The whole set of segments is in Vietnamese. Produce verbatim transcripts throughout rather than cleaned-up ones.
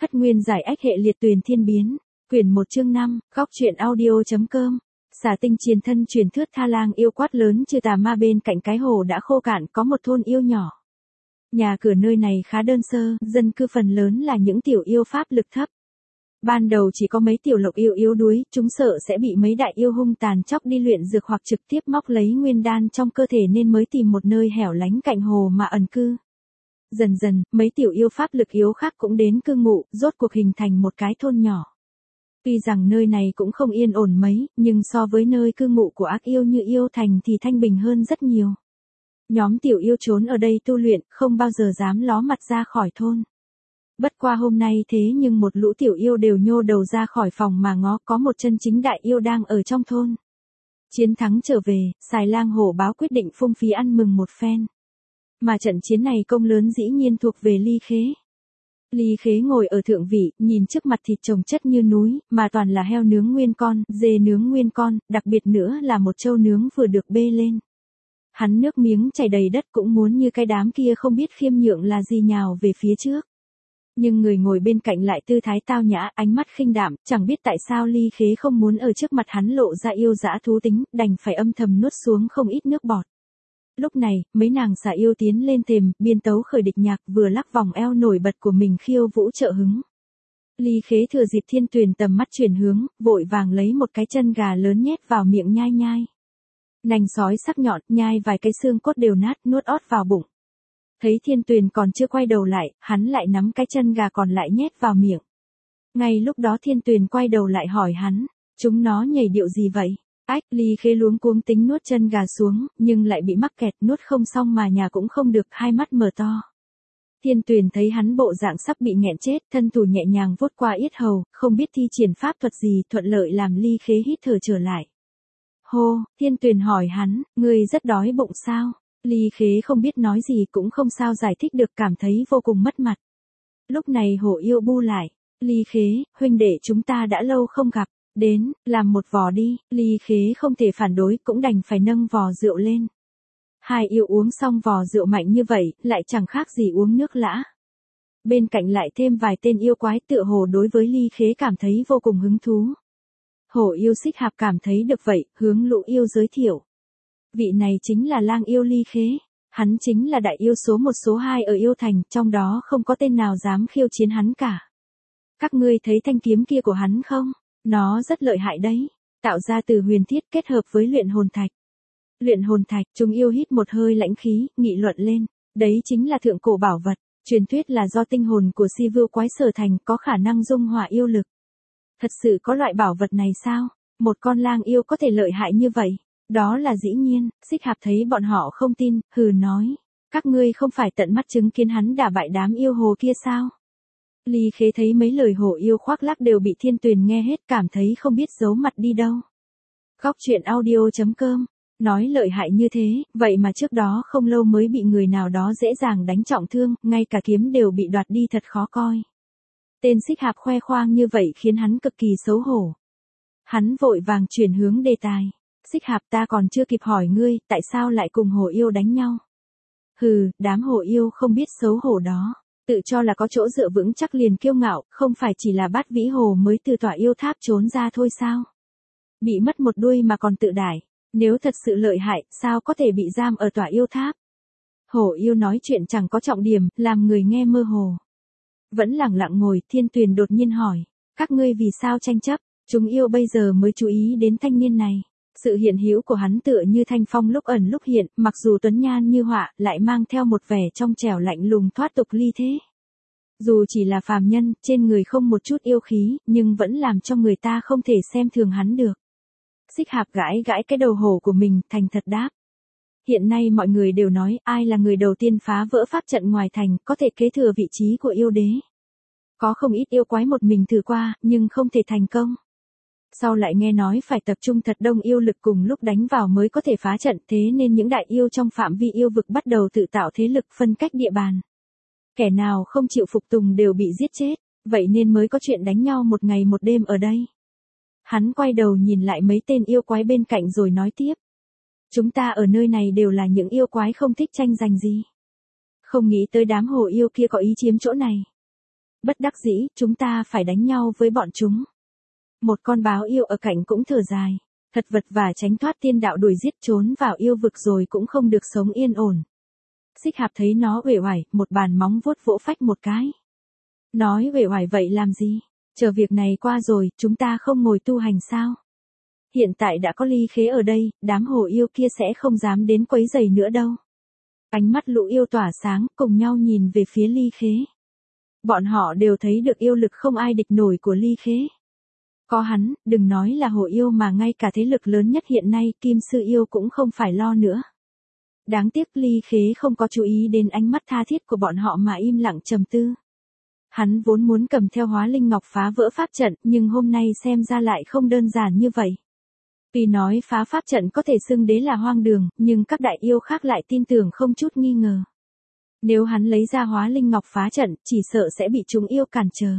Hất nguyên giải ách hệ liệt tuyền thiên biến. Quyển một chương năm, góc truyện audio.com. Xà tinh chiến thân truyền thuyết Tha Lang yêu quát lớn trừ tà ma bên cạnh cái hồ đã khô cạn có một thôn yêu nhỏ. Nhà cửa nơi này khá đơn sơ, dân cư phần lớn là những tiểu yêu pháp lực thấp. Ban đầu chỉ có mấy tiểu lộc yêu yếu đuối, chúng sợ sẽ bị mấy đại yêu hung tàn chóc đi luyện dược hoặc trực tiếp móc lấy nguyên đan trong cơ thể nên mới tìm một nơi hẻo lánh cạnh hồ mà ẩn cư. Dần dần, mấy tiểu yêu pháp lực yếu khác cũng đến cư ngụ, rốt cuộc hình thành một cái thôn nhỏ. Tuy rằng nơi này cũng không yên ổn mấy, nhưng so với nơi cư ngụ của ác yêu như yêu thành thì thanh bình hơn rất nhiều. Nhóm tiểu yêu trốn ở đây tu luyện, không bao giờ dám ló mặt ra khỏi thôn. Bất qua hôm nay thế nhưng một lũ tiểu yêu đều nhô đầu ra khỏi phòng mà ngó có một chân chính đại yêu đang ở trong thôn. Chiến thắng trở về, Xài Lang hổ báo quyết định phung phí ăn mừng một phen. Mà trận chiến này công lớn dĩ nhiên thuộc về Ly Khế. Ly Khế ngồi ở thượng vị, nhìn trước mặt thịt chồng chất như núi, mà toàn là heo nướng nguyên con, dê nướng nguyên con, đặc biệt nữa là một trâu nướng vừa được bê lên. Hắn nước miếng chảy đầy đất cũng muốn như cái đám kia không biết khiêm nhượng là gì nhào về phía trước. Nhưng người ngồi bên cạnh lại tư thái tao nhã, ánh mắt khinh đạm, chẳng biết tại sao Ly Khế không muốn ở trước mặt hắn lộ ra yêu dã thú tính, đành phải âm thầm nuốt xuống không ít nước bọt. Lúc này, mấy nàng xà yêu tiến lên thềm, biên tấu khởi địch nhạc, vừa lắc vòng eo nổi bật của mình khiêu vũ trợ hứng. Ly Khế thừa dịp Thiên Tuyền tầm mắt chuyển hướng, vội vàng lấy một cái chân gà lớn nhét vào miệng nhai nhai. Nành sói sắc nhọn, nhai vài cái xương cốt đều nát, nuốt ót vào bụng. Thấy Thiên Tuyền còn chưa quay đầu lại, hắn lại nắm cái chân gà còn lại nhét vào miệng. Ngay lúc đó Thiên Tuyền quay đầu lại hỏi hắn, chúng nó nhảy điệu gì vậy? Ách, Ly Khế luống cuống tính nuốt chân gà xuống, nhưng lại bị mắc kẹt, nuốt không xong mà nhà cũng không được, hai mắt mở to. Thiên Tuyền thấy hắn bộ dạng sắp bị nghẹn chết, thân thủ nhẹ nhàng vuốt qua yết hầu, không biết thi triển pháp thuật gì, thuận lợi làm Ly Khế hít thở trở lại. Hô, Thiên Tuyền hỏi hắn, ngươi rất đói bụng sao? Ly Khế không biết nói gì cũng không sao giải thích được, cảm thấy vô cùng mất mặt. Lúc này hổ yêu bu lại, Ly Khế, huynh đệ chúng ta đã lâu không gặp. Đến, làm một vò đi, Ly Khế không thể phản đối cũng đành phải nâng vò rượu lên. Hai yêu uống xong vò rượu mạnh như vậy, lại chẳng khác gì uống nước lã. Bên cạnh lại thêm vài tên yêu quái tựa hồ đối với Ly Khế cảm thấy vô cùng hứng thú. Hổ yêu Xích Hạp cảm thấy được vậy, hướng lũ yêu giới thiệu. Vị này chính là lang yêu Ly Khế, hắn chính là đại yêu số một số hai ở yêu thành, trong đó không có tên nào dám khiêu chiến hắn cả. Các ngươi thấy thanh kiếm kia của hắn không? Nó rất lợi hại đấy, tạo ra từ huyền thiết kết hợp với luyện hồn thạch. Luyện hồn thạch, chúng yêu hít một hơi lãnh khí, nghị luận lên, đấy chính là thượng cổ bảo vật, truyền thuyết là do tinh hồn của si vưu quái sở thành, có khả năng dung hòa yêu lực. Thật sự có loại bảo vật này sao? Một con lang yêu có thể lợi hại như vậy? Đó là dĩ nhiên. Xích Hạp thấy bọn họ không tin, hừ nói, các ngươi không phải tận mắt chứng kiến hắn đả bại đám yêu hồ kia sao? Ly Khế thấy mấy lời hổ yêu khoác lác đều bị Thiên Tuyền nghe hết, cảm thấy không biết giấu mặt đi đâu. Góc truyện audio.com, nói lợi hại như thế, vậy mà trước đó không lâu mới bị người nào đó dễ dàng đánh trọng thương, ngay cả kiếm đều bị đoạt đi, thật khó coi. Tên Xích Hạp khoe khoang như vậy khiến hắn cực kỳ xấu hổ. Hắn vội vàng chuyển hướng đề tài. Xích Hạp, ta còn chưa kịp hỏi ngươi, tại sao lại cùng hổ yêu đánh nhau? Hừ, đám hổ yêu không biết xấu hổ đó. Tự cho là có chỗ dựa vững chắc liền kiêu ngạo, không phải chỉ là Bát Vĩ Hồ mới từ tỏa yêu tháp trốn ra thôi sao? Bị mất một đuôi mà còn tự đải, nếu thật sự lợi hại, sao có thể bị giam ở tỏa yêu tháp? Hổ yêu nói chuyện chẳng có trọng điểm, làm người nghe mơ hồ. Vẫn lẳng lặng ngồi, Thiên Tuyền đột nhiên hỏi, các ngươi vì sao tranh chấp? Chúng yêu bây giờ mới chú ý đến thanh niên này. Sự hiện hữu của hắn tựa như thanh phong lúc ẩn lúc hiện, mặc dù tuấn nhan như họa, lại mang theo một vẻ trong trẻo lạnh lùng thoát tục ly thế. Dù chỉ là phàm nhân, trên người không một chút yêu khí, nhưng vẫn làm cho người ta không thể xem thường hắn được. Xích Hạp gãi gãi cái đầu hổ của mình, thành thật đáp. Hiện nay mọi người đều nói, ai là người đầu tiên phá vỡ pháp trận ngoài thành, có thể kế thừa vị trí của yêu đế. Có không ít yêu quái một mình thử qua, nhưng không thể thành công. Sau lại nghe nói phải tập trung thật đông yêu lực cùng lúc đánh vào mới có thể phá trận, thế nên những đại yêu trong phạm vi yêu vực bắt đầu tự tạo thế lực phân cách địa bàn. Kẻ nào không chịu phục tùng đều bị giết chết, vậy nên mới có chuyện đánh nhau một ngày một đêm ở đây. Hắn quay đầu nhìn lại mấy tên yêu quái bên cạnh rồi nói tiếp. Chúng ta ở nơi này đều là những yêu quái không thích tranh giành gì. Không nghĩ tới đám hồ yêu kia có ý chiếm chỗ này. Bất đắc dĩ, chúng ta phải đánh nhau với bọn chúng. Một con báo yêu ở cạnh cũng thở dài. Thật vật và tránh thoát thiên đạo đuổi giết trốn vào yêu vực rồi cũng không được sống yên ổn. Xích Hạp thấy nó uể oải, một bàn móng vuốt vỗ phách một cái. Nói uể oải vậy làm gì? Chờ việc này qua rồi, chúng ta không ngồi tu hành sao? Hiện tại đã có Ly Khế ở đây, đám hồ yêu kia sẽ không dám đến quấy rầy nữa đâu. Ánh mắt lũ yêu tỏa sáng, cùng nhau nhìn về phía Ly Khế. Bọn họ đều thấy được yêu lực không ai địch nổi của Ly Khế. Có hắn, đừng nói là hồ yêu mà ngay cả thế lực lớn nhất hiện nay, Kim Sư Yêu cũng không phải lo nữa. Đáng tiếc Ly Khế không có chú ý đến ánh mắt tha thiết của bọn họ mà im lặng trầm tư. Hắn vốn muốn cầm theo Hóa Linh Ngọc phá vỡ pháp trận, nhưng hôm nay xem ra lại không đơn giản như vậy. Tuy nói phá pháp trận có thể xưng đế là hoang đường, nhưng các đại yêu khác lại tin tưởng không chút nghi ngờ. Nếu hắn lấy ra Hóa Linh Ngọc phá trận, chỉ sợ sẽ bị chúng yêu cản trở.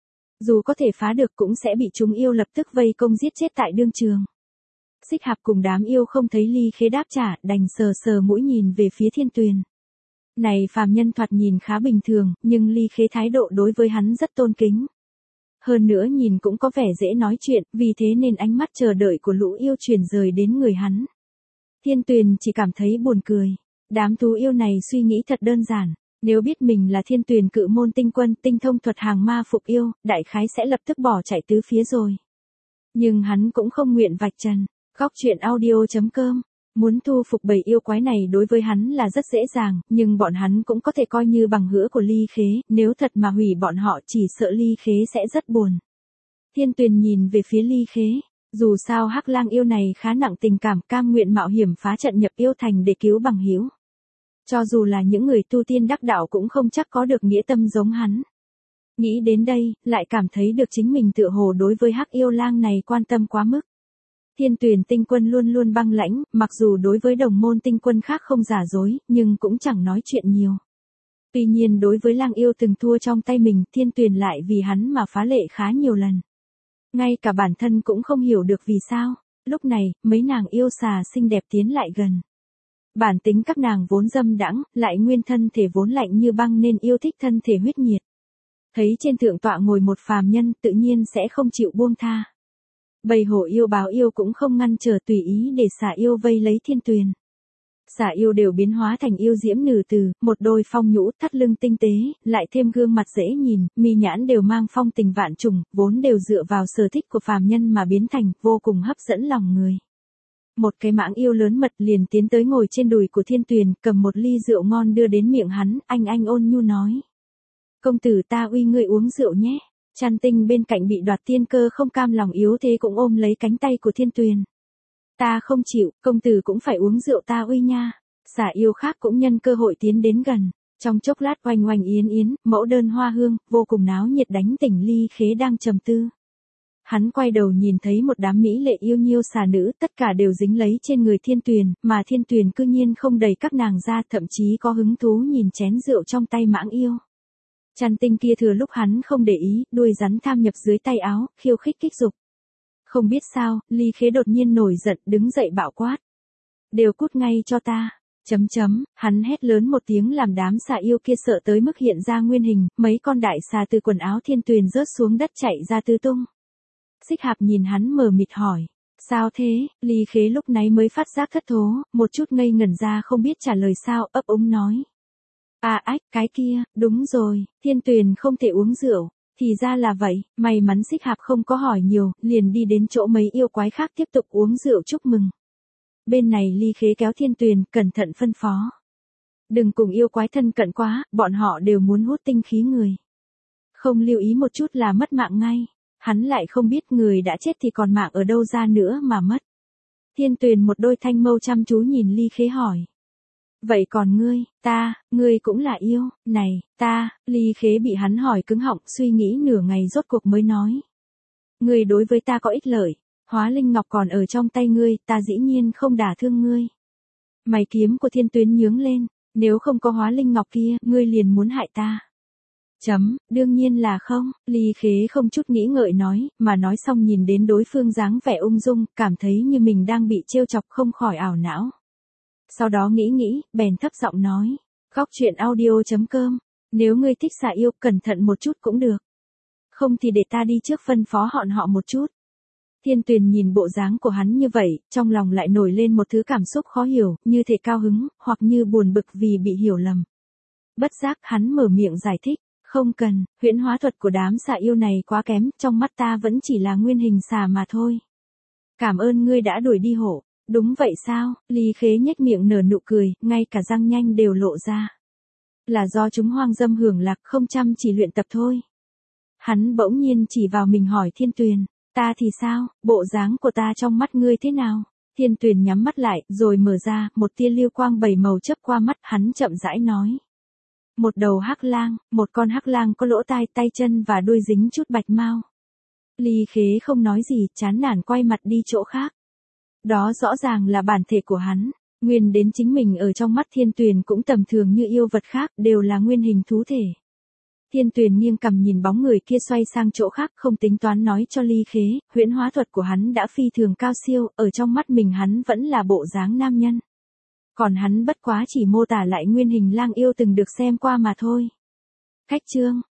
Dù có thể phá được cũng sẽ bị chúng yêu lập tức vây công giết chết tại đương trường. Xích Hạp cùng đám yêu không thấy Ly Khế đáp trả, đành sờ sờ mũi nhìn về phía Thiên Tuyền. Này phàm nhân thoạt nhìn khá bình thường, nhưng Ly Khế thái độ đối với hắn rất tôn kính. Hơn nữa nhìn cũng có vẻ dễ nói chuyện, vì thế nên ánh mắt chờ đợi của lũ yêu chuyển rời đến người hắn. Thiên Tuyền chỉ cảm thấy buồn cười. Đám thú yêu này suy nghĩ thật đơn giản. Nếu biết mình là Thiên Tuyền cự môn tinh quân, tinh thông thuật hàng ma phục yêu, đại khái sẽ lập tức bỏ chạy tứ phía rồi. Nhưng hắn cũng không nguyện vạch trần. Góc truyện audio chấm com. Muốn thu phục bầy yêu quái này đối với hắn là rất dễ dàng, nhưng bọn hắn cũng có thể coi như bằng hữu của Ly Khế, nếu thật mà hủy bọn họ chỉ sợ Ly Khế sẽ rất buồn. Thiên Tuyền nhìn về phía Ly Khế, dù sao Hắc Lang yêu này khá nặng tình cảm, cam nguyện mạo hiểm phá trận nhập yêu thành để cứu bằng hữu. Cho dù là những người tu tiên đắc đạo cũng không chắc có được nghĩa tâm giống hắn. Nghĩ đến đây, lại cảm thấy được chính mình tựa hồ đối với Hắc yêu lang này quan tâm quá mức. Thiên Tuyền tinh quân luôn luôn băng lãnh, mặc dù đối với đồng môn tinh quân khác không giả dối, nhưng cũng chẳng nói chuyện nhiều. Tuy nhiên đối với lang yêu từng thua trong tay mình, Thiên Tuyền lại vì hắn mà phá lệ khá nhiều lần. Ngay cả bản thân cũng không hiểu được vì sao, lúc này, mấy nàng yêu xà xinh đẹp tiến lại gần. Bản tính các nàng vốn dâm đãng, lại nguyên thân thể vốn lạnh như băng nên yêu thích thân thể huyết nhiệt. Thấy trên thượng tọa ngồi một phàm nhân, tự nhiên sẽ không chịu buông tha. Bầy hổ yêu báo yêu cũng không ngăn trở, tùy ý để xà yêu vây lấy Thiên Tuyền. Xà yêu đều biến hóa thành yêu diễm nử từ, một đôi phong nhũ, thắt lưng tinh tế, lại thêm gương mặt dễ nhìn, mi nhãn đều mang phong tình vạn trùng, vốn đều dựa vào sở thích của phàm nhân mà biến thành, vô cùng hấp dẫn lòng người. Một cái mãng yêu lớn mật liền tiến tới ngồi trên đùi của Thiên Tuyền, cầm một ly rượu ngon đưa đến miệng hắn, anh anh ôn nhu nói. Công tử ta uy ngươi uống rượu nhé. Trăn Tinh bên cạnh bị đoạt tiên cơ không cam lòng yếu thế cũng ôm lấy cánh tay của Thiên Tuyền. Ta không chịu, công tử cũng phải uống rượu ta uy nha. Xà yêu khác cũng nhân cơ hội tiến đến gần. Trong chốc lát oanh oanh yến yến, mẫu đơn hoa hương, vô cùng náo nhiệt đánh tỉnh Ly Khế đang trầm tư. Hắn quay đầu nhìn thấy một đám mỹ lệ yêu nhiêu xà nữ, tất cả đều dính lấy trên người Thiên Tuyền, mà Thiên Tuyền cư nhiên không đẩy các nàng ra, thậm chí có hứng thú nhìn chén rượu trong tay mãng yêu. Trăn Tinh kia thừa lúc hắn không để ý, đuôi rắn tham nhập dưới tay áo, khiêu khích kích dục. Không biết sao, Ly Khế đột nhiên nổi giận, đứng dậy bạo quát. Đều cút ngay cho ta. Chấm chấm, hắn hét lớn một tiếng làm đám xà yêu kia sợ tới mức hiện ra nguyên hình, mấy con đại xà từ quần áo Thiên Tuyền rớt xuống đất chạy ra tứ tung. Xích Hạp nhìn hắn mờ mịt hỏi. Sao thế? Ly Khế lúc nãy mới phát giác thất thố, một chút ngây ngẩn ra không biết trả lời sao, ấp úng nói. À ách, cái kia, đúng rồi, Thiên Tuyền không thể uống rượu. Thì ra là vậy, may mắn Xích Hạp không có hỏi nhiều, liền đi đến chỗ mấy yêu quái khác tiếp tục uống rượu chúc mừng. Bên này Ly Khế kéo Thiên Tuyền, cẩn thận phân phó. Đừng cùng yêu quái thân cận quá, bọn họ đều muốn hút tinh khí người. Không lưu ý một chút là mất mạng ngay. Hắn lại không biết người đã chết thì còn mạng ở đâu ra nữa mà mất. Thiên Tuyền một đôi thanh mâu chăm chú nhìn Ly Khế hỏi. Vậy còn ngươi, ta, ngươi cũng là yêu, này, ta, Ly Khế bị hắn hỏi cứng họng, suy nghĩ nửa ngày rốt cuộc mới nói. Ngươi đối với ta có ích lợi, Hóa Linh Ngọc còn ở trong tay ngươi, ta dĩ nhiên không đả thương ngươi. Mày kiếm của Thiên Tuyến nhướng lên, nếu không có Hóa Linh Ngọc kia, ngươi liền muốn hại ta. Chấm, đương nhiên là không, Ly Khế không chút nghĩ ngợi nói, mà nói xong nhìn đến đối phương dáng vẻ ung dung, cảm thấy như mình đang bị trêu chọc không khỏi ảo não. Sau đó nghĩ nghĩ, bèn thấp giọng nói, góc truyện audio chấm com Nếu ngươi thích xà yêu, cẩn thận một chút cũng được. Không thì để ta đi trước phân phó họn họ một chút. Thiên Tuyền nhìn bộ dáng của hắn như vậy, trong lòng lại nổi lên một thứ cảm xúc khó hiểu, như thể cao hứng, hoặc như buồn bực vì bị hiểu lầm. Bất giác hắn mở miệng giải thích, không cần, huyễn hóa thuật của đám xà yêu này quá kém, trong mắt ta vẫn chỉ là nguyên hình xà mà thôi. Cảm ơn ngươi đã đuổi đi hổ. Đúng vậy sao? Ly Khế nhếch miệng nở nụ cười, ngay cả răng nhanh đều lộ ra. Là do chúng hoang dâm hưởng lạc, không chăm chỉ luyện tập thôi. Hắn bỗng nhiên chỉ vào mình hỏi Thiên Tuyền, ta thì sao, bộ dáng của ta trong mắt ngươi thế nào? Thiên Tuyền nhắm mắt lại, rồi mở ra, một tia lưu quang bảy màu chớp qua mắt, hắn chậm rãi nói. Một đầu hắc lang, một con hắc lang có lỗ tai, tay chân và đuôi dính chút bạch mau. Ly Khế không nói gì, chán nản quay mặt đi chỗ khác. Đó rõ ràng là bản thể của hắn, nguyên đến chính mình ở trong mắt Thiên Tuyền cũng tầm thường như yêu vật khác, đều là nguyên hình thú thể. Thiên Tuyền nghiêng cằm nhìn bóng người kia xoay sang chỗ khác, không tính toán nói cho Ly Khế, huyễn hóa thuật của hắn đã phi thường cao siêu, ở trong mắt mình hắn vẫn là bộ dáng nam nhân. Còn hắn bất quá chỉ mô tả lại nguyên hình lang yêu từng được xem qua mà thôi. Khách chương